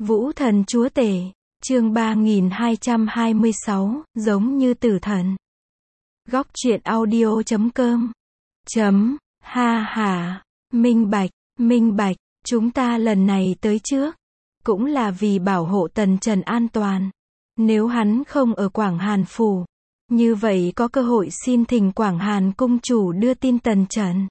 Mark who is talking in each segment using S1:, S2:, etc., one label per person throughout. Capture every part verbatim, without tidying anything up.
S1: Vũ thần chúa tể, chương ba nghìn hai trăm hai mươi sáu, giống như tử thần. Góc truyện audio chấm com. Chấm, ha ha, minh bạch, minh bạch, chúng ta lần này tới trước, cũng là vì bảo hộ Tần Trần an toàn. Nếu hắn không ở Quảng Hàn Phủ, như vậy có cơ hội xin thỉnh Quảng Hàn cung chủ đưa tin Tần Trần.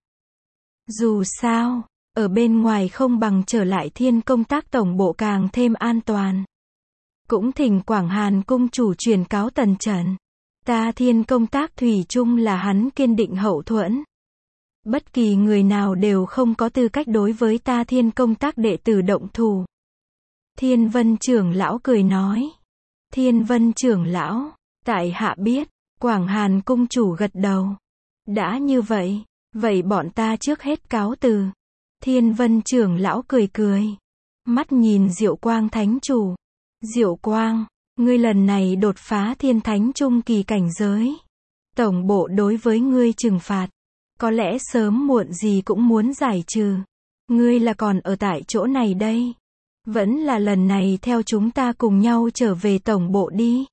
S1: Dù sao, ở bên ngoài không bằng trở lại Thiên Công Tác tổng bộ càng thêm an toàn. Cũng thỉnh Quảng Hàn cung chủ truyền cáo Tần Trần. Ta Thiên Công Tác thủy chung là hắn kiên định hậu thuẫn. Bất kỳ người nào đều không có tư cách đối với ta Thiên Công Tác đệ tử động thủ. Thiên Vân trưởng lão cười nói. Thiên Vân trưởng lão, tại hạ biết. Quảng Hàn cung chủ gật đầu. Đã như vậy, vậy bọn ta trước hết cáo từ. Thiên Vân trưởng lão cười cười. Mắt nhìn Diệu Quang thánh chủ. Diệu Quang, ngươi lần này đột phá thiên thánh trung kỳ cảnh giới. Tổng bộ đối với ngươi trừng phạt. Có lẽ sớm muộn gì cũng muốn giải trừ. Ngươi là còn ở tại chỗ này đây. Vẫn là lần này theo chúng ta cùng nhau trở về tổng bộ đi.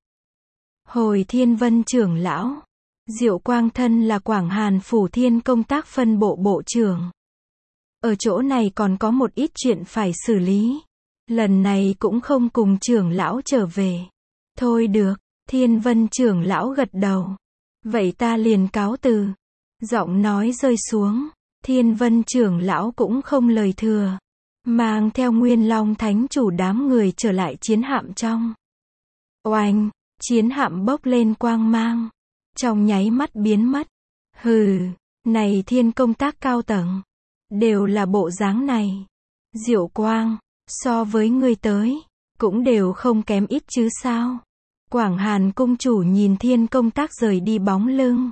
S1: Hồi Thiên Vân trưởng lão. Diệu Quang thân là Quảng Hàn Phủ Thiên Công Tác phân bộ bộ trưởng. Ở chỗ này còn có một ít chuyện phải xử lý. Lần này cũng không cùng trưởng lão trở về. Thôi được, Thiên Vân trưởng lão gật đầu. Vậy ta liền cáo từ. Giọng nói rơi xuống. Thiên Vân trưởng lão cũng không lời thừa. Mang theo Nguyên Long thánh chủ đám người trở lại chiến hạm trong. Oanh, chiến hạm bốc lên quang mang. Trong nháy mắt biến mất. Hừ, này Thiên Công Tác cao tầng. Đều là bộ dáng này. Diệu Quang, so với ngươi tới, cũng đều không kém ít chứ sao. Quảng Hàn cung chủ nhìn Thiên Công Tác rời đi bóng lưng.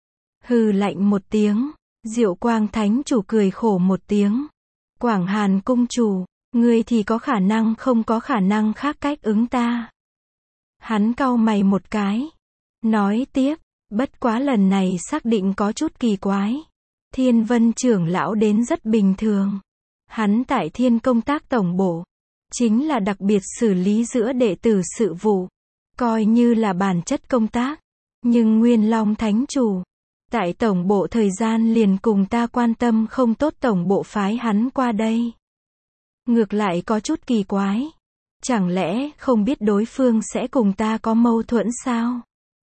S1: Hừ lạnh một tiếng. Diệu Quang thánh chủ cười khổ một tiếng. Quảng Hàn cung chủ, ngươi thì có khả năng không có khả năng khác cách ứng ta. Hắn cau mày một cái. Nói tiếp, bất quá lần này xác định có chút kỳ quái. Thiên Vân trưởng lão đến rất bình thường. Hắn tại Thiên Công Tác tổng bộ, chính là đặc biệt xử lý giữa đệ tử sự vụ, coi như là bản chất công tác. Nhưng Nguyên Long thánh chủ, tại tổng bộ thời gian liền cùng ta quan tâm không tốt, tổng bộ phái hắn qua đây. Ngược lại có chút kỳ quái. Chẳng lẽ không biết đối phương sẽ cùng ta có mâu thuẫn sao?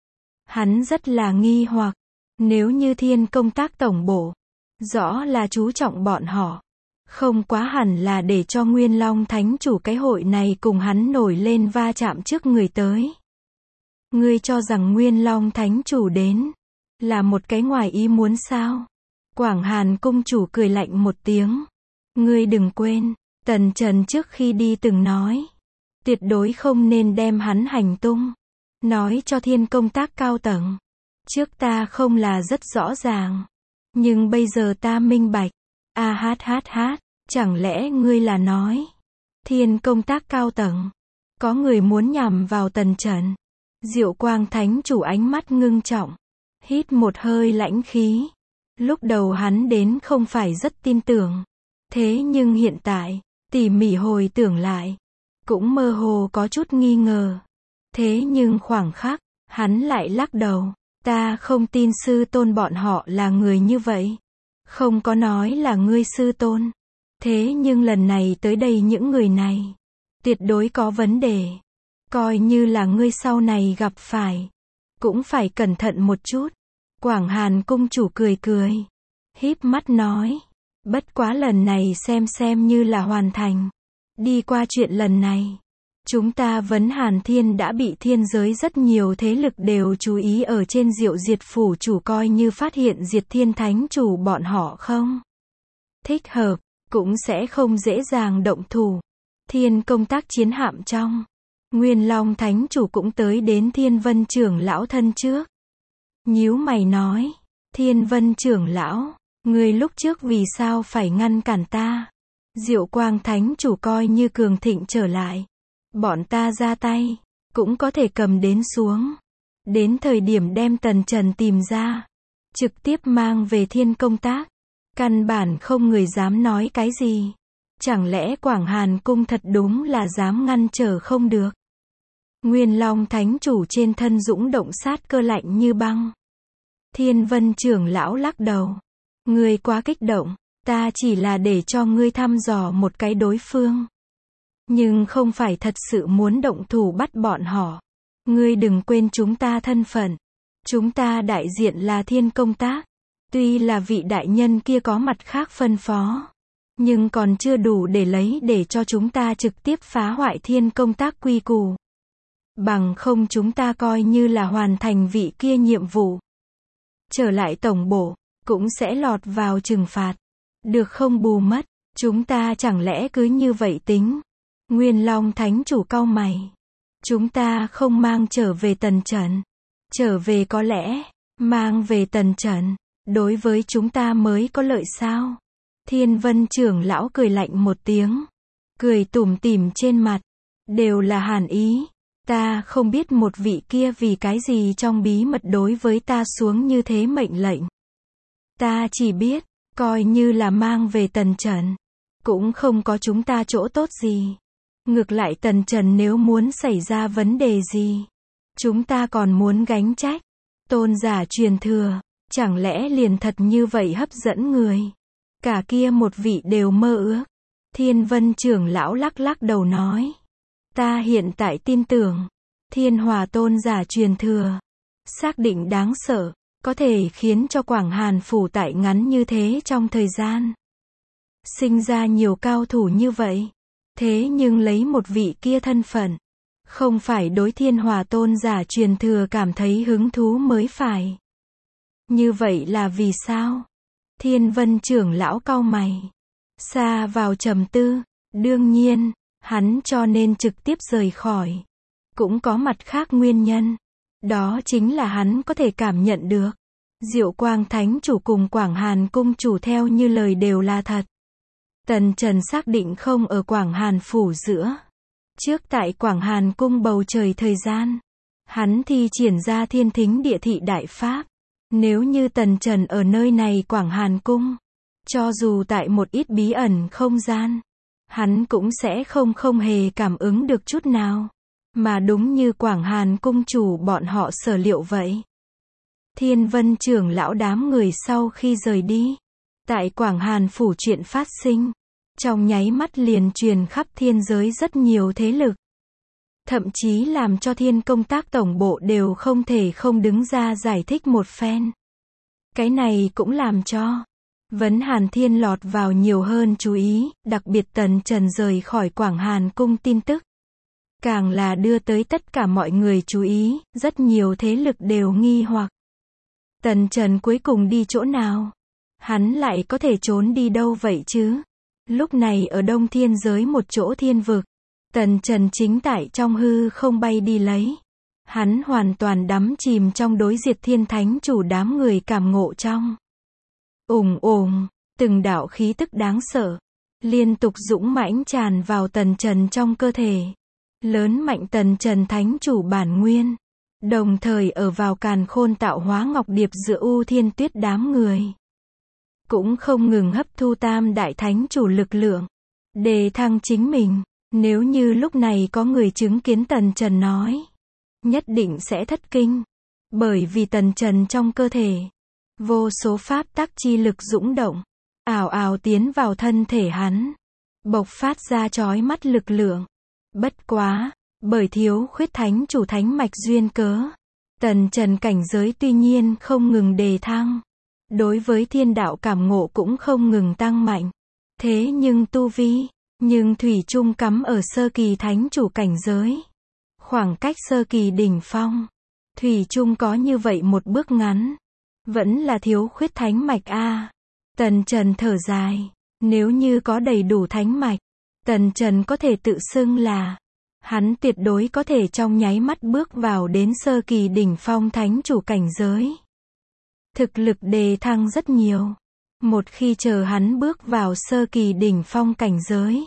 S1: Hắn rất là nghi hoặc. Nếu như Thiên Công Tác tổng bộ, rõ là chú trọng bọn họ. Không quá hẳn là để cho Nguyên Long thánh chủ cái hội này cùng hắn nổi lên va chạm trước người tới. Ngươi cho rằng Nguyên Long thánh chủ đến là một cái ngoài ý muốn sao? Quảng Hàn cung chủ cười lạnh một tiếng. Ngươi đừng quên, Tần Trần trước khi đi từng nói, tuyệt đối không nên đem hắn hành tung nói cho Thiên Công Tác cao tầng. Trước ta không là rất rõ ràng, nhưng bây giờ ta minh bạch. A hát hát hát, chẳng lẽ ngươi là nói Thiên Công Tác cao tầng có người muốn nhằm vào Tần Trần? Diệu Quang thánh chủ ánh mắt ngưng trọng, hít một hơi lãnh khí. Lúc đầu hắn đến không phải rất tin tưởng, thế nhưng hiện tại, tỉ mỉ hồi tưởng lại, cũng mơ hồ có chút nghi ngờ. Thế nhưng khoảng khắc, hắn lại lắc đầu. Ta không tin sư tôn bọn họ là người như vậy. Không có nói là ngươi sư tôn. Thế nhưng lần này tới đây những người này, tuyệt đối có vấn đề. Coi như là ngươi sau này gặp phải, cũng phải cẩn thận một chút. Quảng Hàn cung chủ cười cười, híp mắt nói. Bất quá lần này xem xem như là hoàn thành. Đi qua chuyện lần này, chúng ta vấn Hàn Thiên đã bị thiên giới rất nhiều thế lực đều chú ý ở trên Diệu Diệt phủ chủ, coi như phát hiện Diệt Thiên thánh chủ bọn họ không thích hợp, cũng sẽ không dễ dàng động thủ. Thiên Công Tác chiến hạm trong, Nguyên Long thánh chủ cũng tới đến Thiên Vân trưởng lão thân trước. Nhíu mày nói, Thiên Vân trưởng lão, người lúc trước vì sao phải ngăn cản ta? Diệu Quang thánh chủ coi như cường thịnh trở lại, bọn ta ra tay, cũng có thể cầm đến xuống. Đến thời điểm đem Tần Trần tìm ra, trực tiếp mang về Thiên Công Tác, căn bản không người dám nói cái gì. Chẳng lẽ Quảng Hàn Cung thật đúng là dám ngăn trở không được? Nguyên Long Thánh Chủ trên thân dũng động sát cơ lạnh như băng. Thiên Vân trưởng lão lắc đầu. Ngươi quá kích động, ta chỉ là để cho ngươi thăm dò một cái đối phương. Nhưng không phải thật sự muốn động thủ bắt bọn họ. Ngươi đừng quên chúng ta thân phận. Chúng ta đại diện là Thiên Công Tác. Tuy là vị đại nhân kia có mặt khác phân phó, nhưng còn chưa đủ để lấy để cho chúng ta trực tiếp phá hoại Thiên Công Tác quy củ. Bằng không chúng ta coi như là hoàn thành vị kia nhiệm vụ. Trở lại tổng bộ, cũng sẽ lọt vào trừng phạt. Được không bù mất, chúng ta chẳng lẽ cứ như vậy tính. Nguyên Long Thánh Chủ cau mày. Chúng ta không mang trở về Tần Trần. Trở về có lẽ, mang về Tần Trần, đối với chúng ta mới có lợi sao? Thiên Vân trưởng lão cười lạnh một tiếng. Cười tủm tỉm trên mặt. Đều là hàn ý. Ta không biết một vị kia vì cái gì trong bí mật đối với ta xuống như thế mệnh lệnh. Ta chỉ biết, coi như là mang về Tần Trần, cũng không có chúng ta chỗ tốt gì. Ngược lại Tần Trần nếu muốn xảy ra vấn đề gì, chúng ta còn muốn gánh trách. Tôn giả truyền thừa, chẳng lẽ liền thật như vậy hấp dẫn người? Cả kia một vị đều mơ ước. Thiên Vân trưởng lão lắc lắc đầu nói. Ta hiện tại tin tưởng, Thiên Hòa tôn giả truyền thừa, xác định đáng sợ, có thể khiến cho Quảng Hàn phủ tại ngắn như thế trong thời gian sinh ra nhiều cao thủ như vậy. Thế nhưng lấy một vị kia thân phận, không phải đối Thiên Hòa tôn giả truyền thừa cảm thấy hứng thú mới phải. Như vậy là vì sao? Thiên Vân trưởng lão cau mày, xa vào trầm tư. Đương nhiên, hắn cho nên trực tiếp rời khỏi. Cũng có mặt khác nguyên nhân. Đó chính là hắn có thể cảm nhận được. Diệu Quang Thánh Chủ cùng Quảng Hàn Cung chủ theo như lời đều là thật. Tần Trần xác định không ở Quảng Hàn phủ giữa. Trước tại Quảng Hàn Cung bầu trời thời gian, hắn thi triển ra thiên thính địa thị đại pháp. Nếu như Tần Trần ở nơi này Quảng Hàn Cung, cho dù tại một ít bí ẩn không gian, hắn cũng sẽ không không hề cảm ứng được chút nào. Mà đúng như Quảng Hàn Cung chủ bọn họ sở liệu vậy. Thiên Vân trưởng lão đám người sau khi rời đi, tại Quảng Hàn phủ chuyện phát sinh, trong nháy mắt liền truyền khắp thiên giới rất nhiều thế lực. Thậm chí làm cho Thiên Công Tác tổng bộ đều không thể không đứng ra giải thích một phen. Cái này cũng làm cho Vấn Hàn Thiên lọt vào nhiều hơn chú ý, đặc biệt Tần Trần rời khỏi Quảng Hàn Cung tin tức. Càng là đưa tới tất cả mọi người chú ý, rất nhiều thế lực đều nghi hoặc. Tần Trần cuối cùng đi chỗ nào? Hắn lại có thể trốn đi đâu vậy chứ? Lúc này ở Đông Thiên giới một chỗ thiên vực, Tần Trần chính tại trong hư không bay đi lấy. Hắn hoàn toàn đắm chìm trong đối diệt Thiên Thánh Chủ đám người cảm ngộ trong. Ùng ùng, từng đạo khí tức đáng sợ, liên tục dũng mãnh tràn vào Tần Trần trong cơ thể. Lớn mạnh Tần Trần Thánh Chủ bản nguyên. Đồng thời ở vào càn khôn tạo hóa ngọc điệp giữa U Thiên Tuyết đám người. Cũng không ngừng hấp thu Tam Đại Thánh Chủ lực lượng. Đề thăng chính mình. Nếu như lúc này có người chứng kiến Tần Trần nói, nhất định sẽ thất kinh. Bởi vì Tần Trần trong cơ thể, vô số pháp tắc chi lực dũng động, ào ào tiến vào thân thể hắn, bộc phát ra chói mắt lực lượng. Bất quá, bởi thiếu khuyết Thánh Chủ thánh mạch duyên cớ, Tần Trần cảnh giới tuy nhiên không ngừng đề thăng, đối với thiên đạo cảm ngộ cũng không ngừng tăng mạnh. Thế nhưng tu vi, nhưng thủy chung cắm ở sơ kỳ Thánh Chủ cảnh giới. Khoảng cách sơ kỳ đỉnh phong, thủy chung có như vậy một bước ngắn. Vẫn là thiếu khuyết thánh mạch a. Tần Trần thở dài, nếu như có đầy đủ thánh mạch, Tần Trần có thể tự xưng là, hắn tuyệt đối có thể trong nháy mắt bước vào đến sơ kỳ đỉnh phong Thánh Chủ cảnh giới. Thực lực đề thăng rất nhiều. Một khi chờ hắn bước vào sơ kỳ đỉnh phong cảnh giới,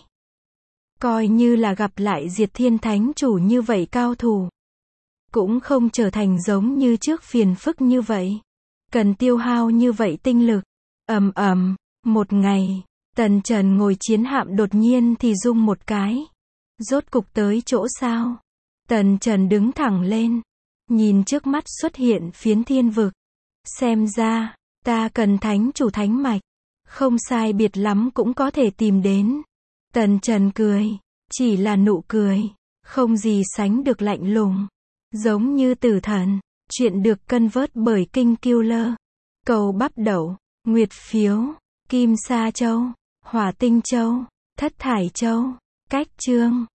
S1: coi như là gặp lại Diệt Thiên Thánh Chủ như vậy cao thủ, cũng không trở thành giống như trước phiền phức như vậy. Cần tiêu hao như vậy tinh lực. Ầm ầm, một ngày, Tần Trần ngồi chiến hạm đột nhiên thì rung một cái. Rốt cục tới chỗ sao? Tần Trần đứng thẳng lên. Nhìn trước mắt xuất hiện phiến thiên vực. Xem ra, ta cần thánh chủ thánh mạch. Không sai biệt lắm cũng có thể tìm đến. Tần Trần cười. Chỉ là nụ cười. Không gì sánh được lạnh lùng. Giống như tử thần. Chuyện được cân vớt bởi Kinh Killer. Cầu bắp đậu. Nguyệt phiếu. Kim sa châu. Hỏa tinh châu. Thất thải châu. Cách chương.